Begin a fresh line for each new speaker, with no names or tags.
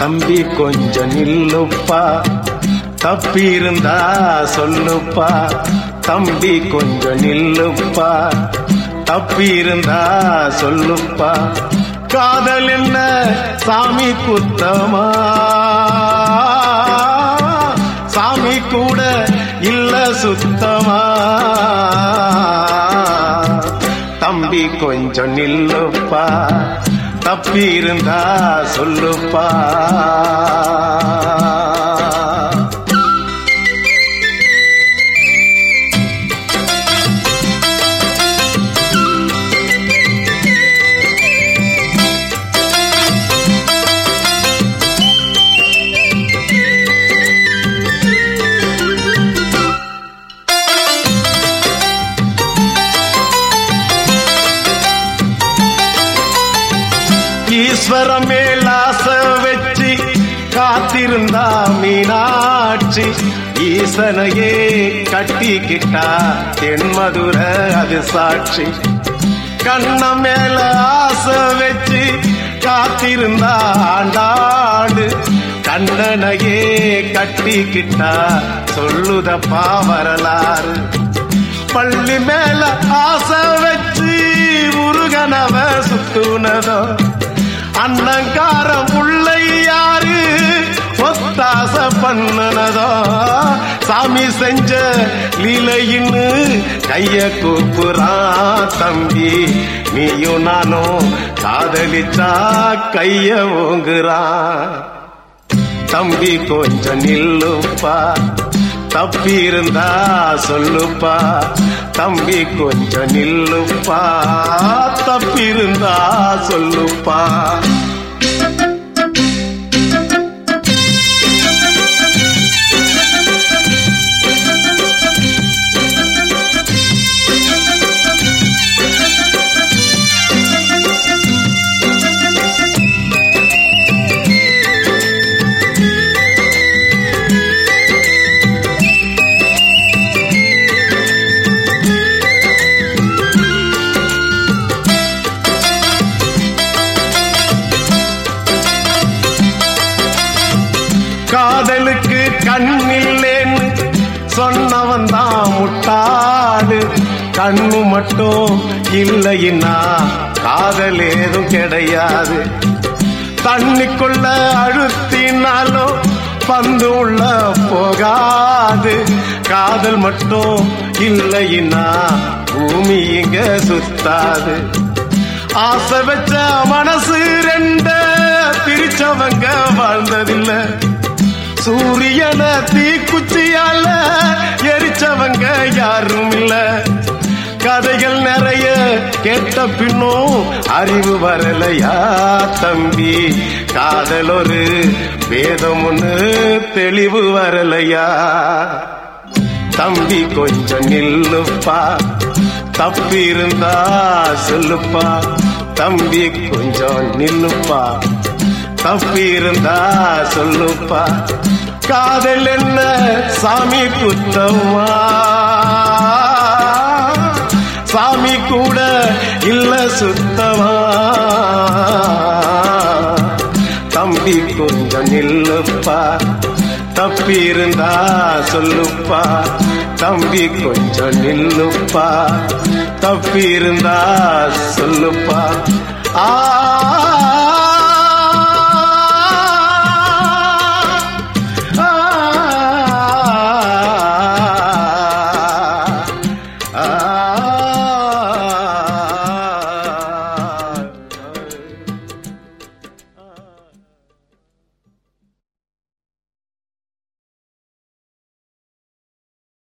தம்பி கொஞ்சம் நில்லுப்பா, தப்பி இருந்தா சொல்லுப்பா. தம்பி கொஞ்சம் நில்லுப்பா, தப்பி இருந்தா சொல்லுப்பா. காதல் என்ன சாமி குத்தமா, சாமி கூட இல்ல சுத்தமா. தம்பி கொஞ்சம் நில்லுப்பா, தப்பி இருந்தா சொல்லுப்பா. ஈஸ்வரம் மேலாச வச்சு காத்திருந்தா மீனாட்சி, ஈசனையே கட்டிக்கிட்டா தென்மதுர அது சாட்சி. கண்ண மேல ஆசை வச்சு காத்திருந்தா ஆண்டாடு, கண்ணனையே கட்டிக்கிட்டா சொல்லுதப்பா வரலாறு. பள்ளி மேல ஆசை வச்சு முருகனவ சுத்துனதோ, அண்ணங்காரம் உள்ளை யாரு ஒத்தாச பண்ணனதோ. சாமி செஞ்ச லீலையின்னு கைய கூப்புறான் தம்பி, நீயும் நானும் காதலிச்சா கைய ஓங்குறான். தம்பி கொஞ்சம் நில்லுப்பா, தப்பி இருந்தா சொல்லுப்பா. தம்பி கொஞ்சம் நில்லுப்பா, தப்பி இருந்தா சொல்லுப்பா. காதலுக்கு கண்ணில்லேன்னு சொன்னவன் தான் முட்டாடு. கண்ணு மட்டும் இல்லைன்னா காதல் ஏதும் கிடையாது. தண்ணிக்குள்ள அழுத்தினாலும் பந்து உள்ள போகாது. காதல் மட்டும் இல்லைன்னா பூமி இங்க சுத்தாது. ஆசை வச்ச மனசு ரெண்ட பிரிச்சவங்க வாழ்ந்ததில்லை. சூரியன தீக்குச்சியால எரிச்சவங்க யாரும் இல்ல. கதைகள் நிறைய கேட்ட பின்னும் அறிவு வரலையா தம்பி, காதல் ஒரு வேதம் ஒண்ணு தெளிவு வரலையா. தம்பி கொஞ்சம் நில்லுப்பா, தப்பி இருந்தா சொல்லுப்பா. தம்பி கொஞ்சம் நில்லுப்பா, தப்பி இருந்தா சொல்லுப்பா. காதல் என்ன சாமி குத்தமா, சாமி கூட இல்ல சுத்தமா. தம்பி கொஞ்சம் நில்லுப்பா, தப்பி இருந்தா சொல்லுப்பா. தம்பி கொஞ்சம் நில்லுப்பா, தப்பி இருந்தா சொல்லுப்பா. ஆ